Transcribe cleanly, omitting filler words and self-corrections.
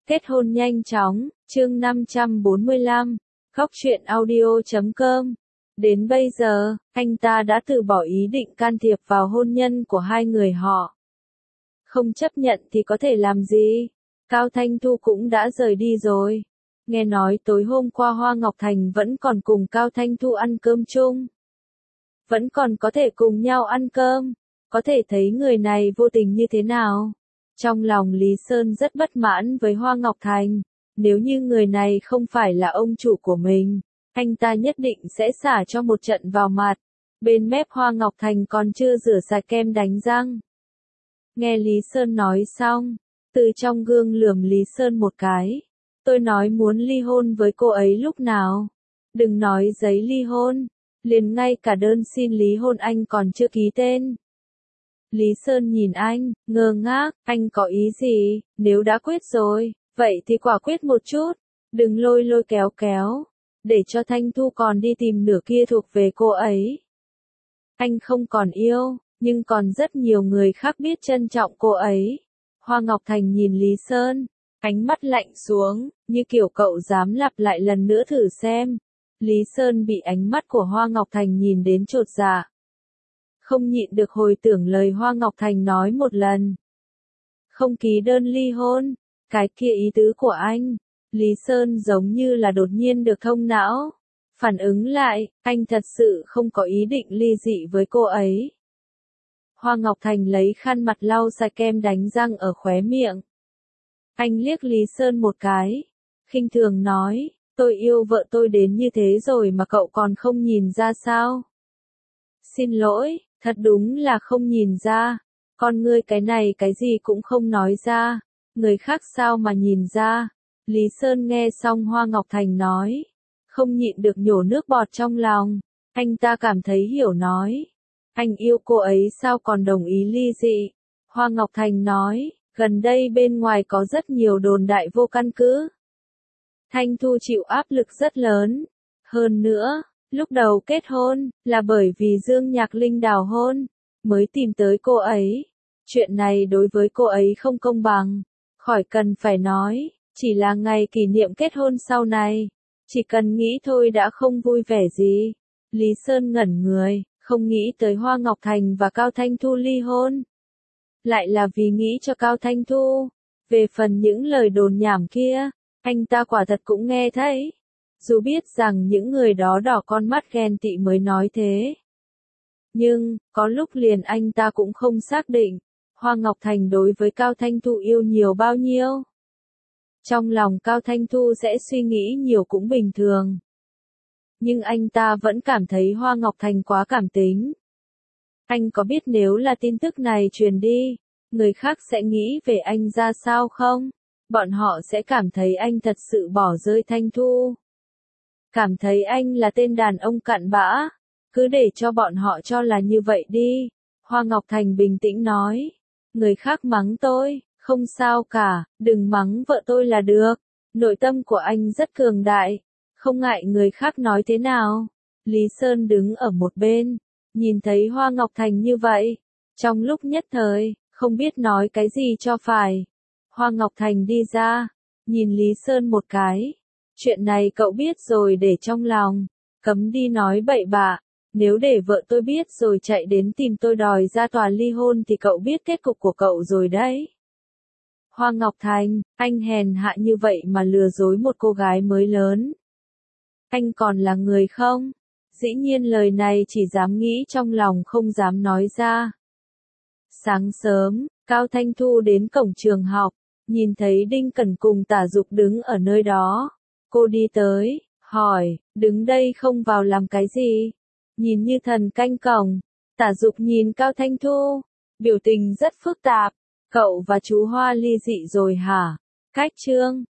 Kết hôn nhanh chóng, chương 545, Góc truyện audio.com. Đến bây giờ, anh ta đã từ bỏ ý định can thiệp vào hôn nhân của hai người họ. Không chấp nhận thì có thể làm gì? Cao Thanh Thu cũng đã rời đi rồi. Nghe nói tối hôm qua Hoa Ngọc Thành vẫn còn cùng Cao Thanh Thu ăn cơm chung. Vẫn còn có thể cùng nhau ăn cơm. Có thể thấy người này vô tình như thế nào. Trong lòng Lý Sơn rất bất mãn với Hoa Ngọc Thành. Nếu như người này không phải là ông chủ của mình, anh ta nhất định sẽ xả cho một trận vào mặt. Bên mép Hoa Ngọc Thành còn chưa rửa sạch kem đánh răng. Nghe Lý Sơn nói xong, từ trong gương lườm Lý Sơn một cái. Tôi nói muốn ly hôn với cô ấy lúc nào? Đừng nói giấy ly hôn, liền ngay cả đơn xin ly hôn anh còn chưa ký tên. Lý Sơn nhìn anh, ngơ ngác, anh có ý gì? Nếu đã quyết rồi, vậy thì quả quyết một chút, đừng lôi lôi kéo kéo, để cho Thanh Thu còn đi tìm nửa kia thuộc về cô ấy. Anh không còn yêu, nhưng còn rất nhiều người khác biết trân trọng cô ấy. Hoa Ngọc Thành nhìn Lý Sơn, ánh mắt lạnh xuống, như kiểu cậu dám lặp lại lần nữa thử xem. Lý Sơn bị ánh mắt của Hoa Ngọc Thành nhìn đến chột dạ. Không nhịn được hồi tưởng lời Hoa Ngọc Thành nói một lần. Không ký đơn ly hôn, cái kia ý tứ của anh. Lý Sơn giống như là đột nhiên được thông não. Phản ứng lại, anh thật sự không có ý định ly dị với cô ấy. Hoa Ngọc Thành lấy khăn mặt lau sạch kem đánh răng ở khóe miệng. Anh liếc Lý Sơn một cái, khinh thường nói, tôi yêu vợ tôi đến như thế rồi mà cậu còn không nhìn ra sao? Xin lỗi, thật đúng là không nhìn ra, con ngươi cái này cái gì cũng không nói ra, người khác sao mà nhìn ra? Lý Sơn nghe xong Hoa Ngọc Thành nói, không nhịn được nhổ nước bọt trong lòng, anh ta cảm thấy hiểu nói. Anh yêu cô ấy sao còn đồng ý ly dị? Hoa Ngọc Thành nói, gần đây bên ngoài có rất nhiều đồn đại vô căn cứ. Thanh Thu chịu áp lực rất lớn. Hơn nữa, lúc đầu kết hôn, là bởi vì Dương Nhạc Linh đào hôn, mới tìm tới cô ấy. Chuyện này đối với cô ấy không công bằng. Khỏi cần phải nói, chỉ là ngày kỷ niệm kết hôn sau này. Chỉ cần nghĩ thôi đã không vui vẻ gì. Lý Sơn ngẩn người. Không nghĩ tới Hoa Ngọc Thành và Cao Thanh Thu ly hôn. Lại là vì nghĩ cho Cao Thanh Thu. Về phần những lời đồn nhảm kia, anh ta quả thật cũng nghe thấy. Dù biết rằng những người đó đỏ con mắt ghen tị mới nói thế. Nhưng, có lúc liền anh ta cũng không xác định, Hoa Ngọc Thành đối với Cao Thanh Thu yêu nhiều bao nhiêu. Trong lòng Cao Thanh Thu sẽ suy nghĩ nhiều cũng bình thường. Nhưng anh ta vẫn cảm thấy Hoa Ngọc Thành quá cảm tính. Anh có biết nếu là tin tức này truyền đi, người khác sẽ nghĩ về anh ra sao không? Bọn họ sẽ cảm thấy anh thật sự bỏ rơi Thanh Thu. Cảm thấy anh là tên đàn ông cặn bã. Cứ để cho bọn họ cho là như vậy đi. Hoa Ngọc Thành bình tĩnh nói. Người khác mắng tôi, không sao cả, đừng mắng vợ tôi là được. Nội tâm của anh rất cường đại. Không ngại người khác nói thế nào. Lý Sơn đứng ở một bên, nhìn thấy Hoa Ngọc Thành như vậy. Trong lúc nhất thời, không biết nói cái gì cho phải. Hoa Ngọc Thành đi ra, nhìn Lý Sơn một cái. Chuyện này cậu biết rồi để trong lòng, cấm đi nói bậy bạ. Nếu để vợ tôi biết rồi chạy đến tìm tôi đòi ra tòa ly hôn thì cậu biết kết cục của cậu rồi đấy. Hoa Ngọc Thành, anh hèn hạ như vậy mà lừa dối một cô gái mới lớn. Anh còn là người không? Dĩ nhiên lời này chỉ dám nghĩ trong lòng không dám nói ra. Sáng sớm, Cao Thanh Thu đến cổng trường học, nhìn thấy Đinh Cẩn cùng Tả Dục đứng ở nơi đó. Cô đi tới, hỏi, đứng đây không vào làm cái gì? Nhìn như thần canh cổng, Tả Dục nhìn Cao Thanh Thu, biểu tình rất phức tạp. Cậu và chú Hoa ly dị rồi hả? Cách chương